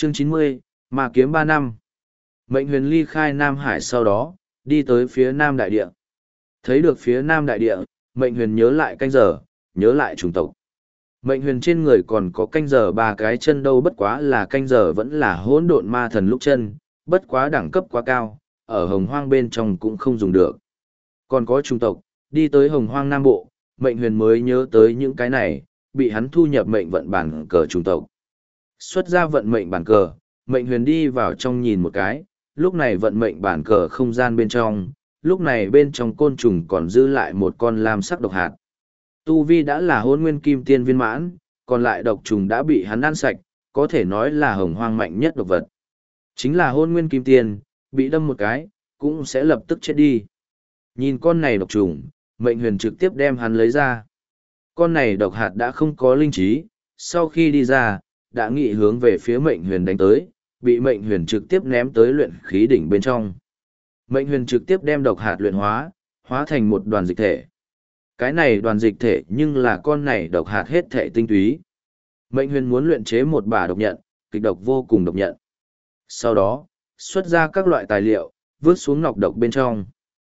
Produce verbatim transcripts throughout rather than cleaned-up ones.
Chương chín mươi, Ma kiếm ba năm. Mệnh huyền ly khai Nam Hải sau đó, đi tới phía Nam Đại Địa. Thấy được phía Nam Đại Địa, mệnh huyền nhớ lại canh giờ, nhớ lại chủng tộc. Mệnh huyền trên người còn có canh giờ ba cái chân đâu, bất quá là canh giờ vẫn là hỗn độn ma thần lúc chân, bất quá đẳng cấp quá cao, ở hồng hoang bên trong cũng không dùng được. Còn có chủng tộc, đi tới hồng hoang Nam Bộ, mệnh huyền mới nhớ tới những cái này, bị hắn thu nhập mệnh vận bản cờ chủng tộc. Xuất ra vận mệnh bản cờ, mệnh huyền đi vào trong nhìn một cái, lúc này vận mệnh bản cờ không gian bên trong, lúc này bên trong côn trùng còn giữ lại một con lam sắc độc hạt. Tu vi đã là hôn nguyên kim tiên viên mãn, còn lại độc trùng đã bị hắn ăn sạch, có thể nói là hồng hoang mạnh nhất độc vật. Chính là hôn nguyên kim tiên, bị đâm một cái, cũng sẽ lập tức chết đi. Nhìn con này độc trùng, mệnh huyền trực tiếp đem hắn lấy ra. Con này độc hạt đã không có linh trí, sau khi đi ra, đã nghị hướng về phía mệnh huyền đánh tới, bị mệnh huyền trực tiếp ném tới luyện khí đỉnh bên trong. Mệnh huyền trực tiếp đem độc hạt luyện hóa, hóa thành một đoàn dịch thể. Cái này đoàn dịch thể nhưng là con này độc hạt hết thể tinh túy. Mệnh huyền muốn luyện chế một bả độc nhận, kịch độc vô cùng độc nhận. Sau đó, xuất ra các loại tài liệu, vứt xuống nọc độc bên trong.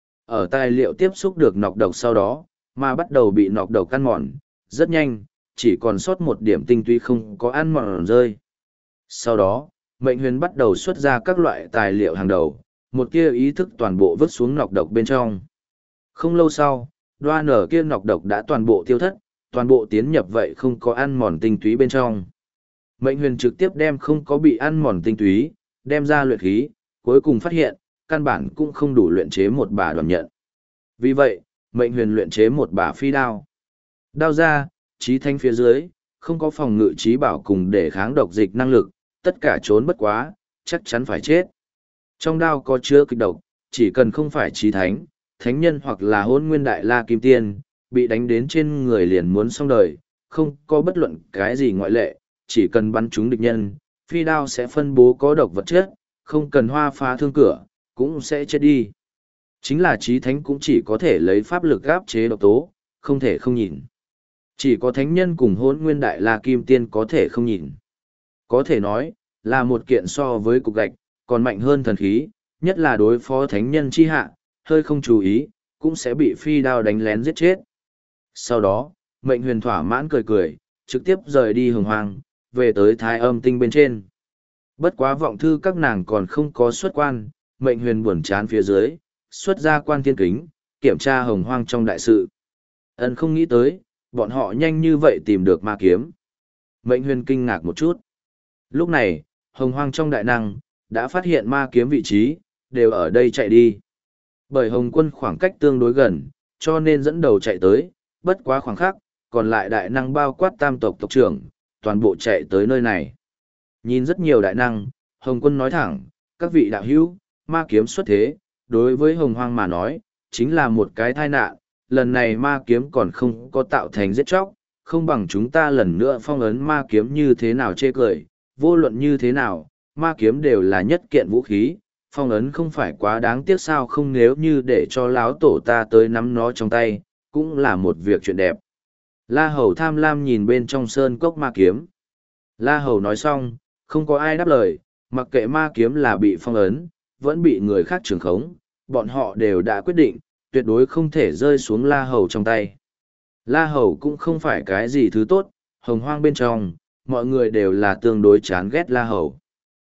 Ở tài liệu tiếp xúc được nọc độc sau đó, mà bắt đầu bị nọc độc ăn mòn, rất nhanh, chỉ còn sót một điểm tinh túy không có ăn mòn rơi. Sau đó, mệnh huyền bắt đầu xuất ra các loại tài liệu hàng đầu, một kia ý thức toàn bộ vứt xuống nọc độc bên trong. Không lâu sau, đoan ở kia nọc độc đã toàn bộ tiêu thất, toàn bộ tiến nhập vậy không có ăn mòn tinh túy bên trong. Mệnh huyền trực tiếp đem không có bị ăn mòn tinh túy, đem ra luyện khí, cuối cùng phát hiện, căn bản cũng không đủ luyện chế một bả đoàn nhận. Vì vậy, mệnh huyền luyện chế một bả phi đao. Đao ra, trí thanh phía dưới, không có phòng ngự trí bảo cùng để kháng độc dịch năng lực, tất cả trốn bất quá, chắc chắn phải chết. Trong đao có chứa kịch độc, chỉ cần không phải trí thánh, thánh nhân hoặc là hôn nguyên đại la kim tiên, bị đánh đến trên người liền muốn xong đời, không có bất luận cái gì ngoại lệ, chỉ cần bắn trúng địch nhân, phi đao sẽ phân bố có độc vật chất, không cần hoa phá thương cửa, cũng sẽ chết đi. Chính là trí thánh cũng chỉ có thể lấy pháp lực áp chế độc tố, không thể không nhìn. Chỉ có thánh nhân cùng hôn nguyên đại la kim tiên có thể không nhìn. Có thể nói, là một kiện so với cục gạch, còn mạnh hơn thần khí, nhất là đối phó thánh nhân chi hạ, hơi không chú ý, cũng sẽ bị phi đao đánh lén giết chết. Sau đó, mệnh huyền thỏa mãn cười cười, trực tiếp rời đi hồng hoang, về tới thái âm tinh bên trên. Bất quá vọng thư các nàng còn không có xuất quan, mệnh huyền buồn chán phía dưới, xuất ra quan thiên kính, kiểm tra hồng hoang trong đại sự. Ân không nghĩ tới, bọn họ nhanh như vậy tìm được ma kiếm. Mệnh huyền kinh ngạc một chút. Lúc này, hồng hoang trong đại năng, đã phát hiện ma kiếm vị trí, đều ở đây chạy đi. Bởi hồng quân khoảng cách tương đối gần, cho nên dẫn đầu chạy tới, bất quá khoảng khắc, còn lại đại năng bao quát tam tộc tộc trưởng, toàn bộ chạy tới nơi này. Nhìn rất nhiều đại năng, hồng quân nói thẳng, các vị đạo hữu, ma kiếm xuất thế, đối với hồng hoang mà nói, chính là một cái tai nạn, lần này ma kiếm còn không có tạo thành giết chóc, không bằng chúng ta lần nữa phong ấn ma kiếm như thế nào chê cười, vô luận như thế nào, ma kiếm đều là nhất kiện vũ khí, phong ấn không phải quá đáng tiếc sao không, nếu như để cho láo tổ ta tới nắm nó trong tay, cũng là một việc chuyện đẹp. La Hầu tham lam nhìn bên trong sơn cốc ma kiếm. La Hầu nói xong, không có ai đáp lời, mặc kệ ma kiếm là bị phong ấn, vẫn bị người khác trường khống, bọn họ đều đã quyết định, tuyệt đối không thể rơi xuống La Hầu trong tay. La Hầu cũng không phải cái gì thứ tốt, hồng hoang bên trong, mọi người đều là tương đối chán ghét La Hầu.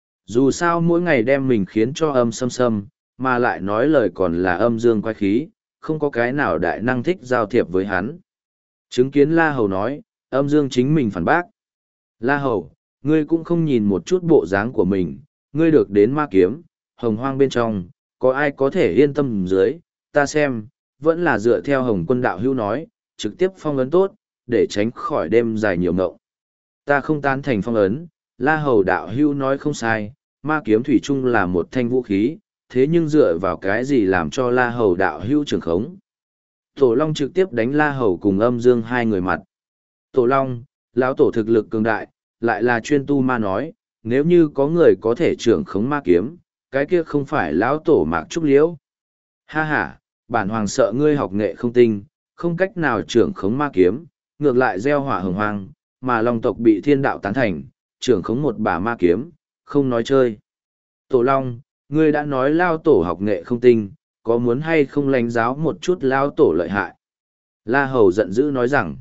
Dù sao mỗi ngày đem mình khiến cho âm xâm xâm, mà lại nói lời còn là âm dương quái khí, không có cái nào đại năng thích giao thiệp với hắn. Chứng kiến La Hầu nói, âm dương chính mình phản bác. La Hầu, ngươi cũng không nhìn một chút bộ dáng của mình, ngươi được đến ma kiếm, hồng hoang bên trong, có ai có thể yên tâm dưới, ta xem, vẫn là dựa theo hồng quân đạo hữu nói, trực tiếp phong ấn tốt, để tránh khỏi đêm dài nhiều ngộng. Ta không tán thành phong ấn, La Hầu đạo hữu nói không sai, ma kiếm thủy chung là một thanh vũ khí, thế nhưng dựa vào cái gì làm cho La Hầu đạo hữu trường khống. Tổ Long trực tiếp đánh La Hầu cùng âm dương hai người mặt. Tổ Long, lão tổ thực lực cường đại, lại là chuyên tu ma nói, nếu như có người có thể trưởng khống ma kiếm, cái kia không phải lão tổ Mạc Trúc Liễu. Ha ha, bản hoàng sợ ngươi học nghệ không tinh, không cách nào trưởng khống ma kiếm, ngược lại gieo hỏa hồng hoang, mà Long tộc bị thiên đạo tán thành, trưởng khống một bả ma kiếm, không nói chơi. Tổ Long, ngươi đã nói lao tổ học nghệ không tinh, có muốn hay không lãnh giáo một chút lao tổ lợi hại? La Hầu giận dữ nói rằng,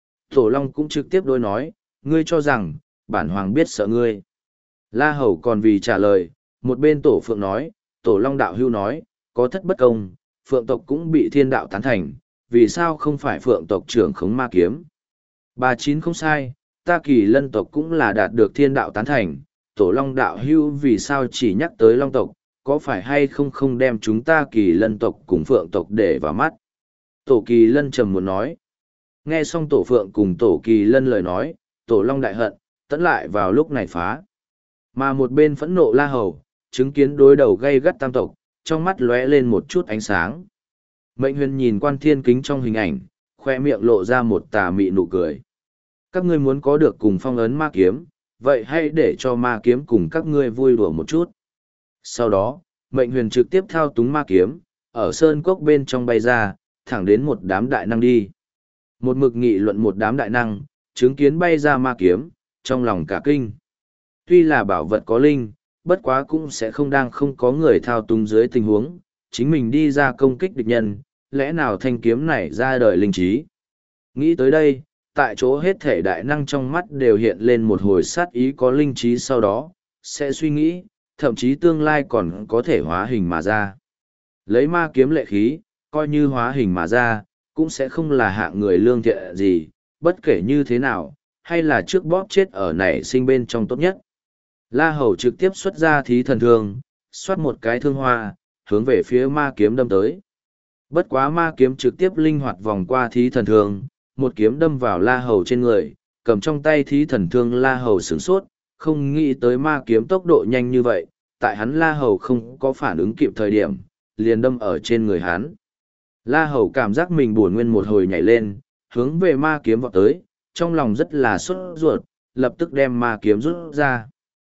Tổ Long cũng trực tiếp đối nói, ngươi cho rằng, bản hoàng biết sợ ngươi. La Hầu còn vì trả lời, một bên Tổ Phượng nói, Tổ Long đạo hưu nói, có thất bất công, Phượng tộc cũng bị thiên đạo tán thành, vì sao không phải Phượng tộc trưởng khống ma kiếm? Bà chín không sai, ta Kỳ Lân tộc cũng là đạt được thiên đạo tán thành, Tổ Long đạo hưu vì sao chỉ nhắc tới Long tộc, có phải hay không không đem chúng ta Kỳ Lân tộc cùng Phượng tộc để vào mắt? Tổ Kỳ Lân trầm muốn nói. Nghe xong Tổ Phượng cùng Tổ Kỳ Lân lời nói, Tổ Long đại hận, tẫn lại vào lúc này phá. Mà một bên phẫn nộ La Hầu, chứng kiến đối đầu gây gắt tam tộc, trong mắt lóe lên một chút ánh sáng. Mệnh Huyền nhìn Quan Thiên Kính trong hình ảnh, khoe miệng lộ ra một tà mị nụ cười. Các ngươi muốn có được cùng phong ấn ma kiếm, vậy hãy để cho ma kiếm cùng các ngươi vui đùa một chút. Sau đó, Mệnh Huyền trực tiếp thao túng ma kiếm, ở sơn cốc bên trong bay ra, thẳng đến một đám đại năng đi. Một mực nghị luận một đám đại năng, chứng kiến bay ra ma kiếm, trong lòng cả kinh. Tuy là bảo vật có linh, bất quá cũng sẽ không đang không có người thao túng dưới tình huống, chính mình đi ra công kích địch nhân, lẽ nào thanh kiếm này ra đời linh trí. Nghĩ tới đây, tại chỗ hết thể đại năng trong mắt đều hiện lên một hồi sát ý có linh trí, sau đó, sẽ suy nghĩ, thậm chí tương lai còn có thể hóa hình mà ra. Lấy ma kiếm lệ khí, coi như hóa hình mà ra, cũng sẽ không là hạng người lương thiện gì, bất kể như thế nào, hay là trước bóp chết ở nảy sinh bên trong tốt nhất. La Hầu trực tiếp xuất ra thí thần thương, xoát một cái thương hoa, hướng về phía ma kiếm đâm tới. Bất quá ma kiếm trực tiếp linh hoạt vòng qua thí thần thương, một kiếm đâm vào La Hầu trên người, cầm trong tay thí thần thương La Hầu sửng sốt, không nghĩ tới ma kiếm tốc độ nhanh như vậy, tại hắn La Hầu không có phản ứng kịp thời điểm, liền đâm ở trên người hắn. La Hầu cảm giác mình buồn nguyên một hồi nhảy lên, hướng về ma kiếm vọt tới, trong lòng rất là sốt ruột, lập tức đem ma kiếm rút ra.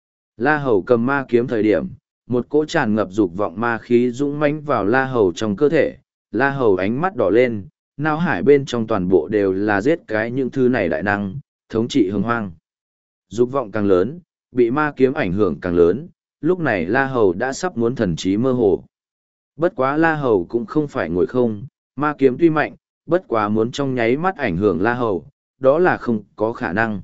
La Hầu cầm ma kiếm thời điểm, một cỗ tràn ngập dục vọng ma khí dũng mãnh vào La Hầu trong cơ thể, La Hầu ánh mắt đỏ lên, não hải bên trong toàn bộ đều là giết cái những thứ này đại năng, thống trị hồng hoang. Dục vọng càng lớn, bị ma kiếm ảnh hưởng càng lớn, lúc này La Hầu đã sắp muốn thần trí mơ hồ. Bất quá La Hầu cũng không phải ngồi không, ma kiếm tuy mạnh, bất quá muốn trong nháy mắt ảnh hưởng La Hầu, đó là không có khả năng.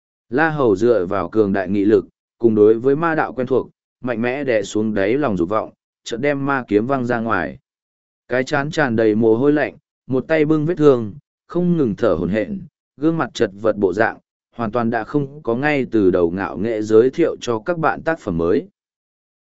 La Hầu dựa vào cường đại nghị lực, cùng đối với ma đạo quen thuộc, mạnh mẽ đè xuống đáy lòng dục vọng, chợt đem ma kiếm văng ra ngoài. Cái chán tràn đầy mồ hôi lạnh, một tay bưng vết thương, không ngừng thở hổn hển, gương mặt chật vật bộ dạng, hoàn toàn đã không có ngay từ đầu ngạo nghệ giới thiệu cho các bạn tác phẩm mới.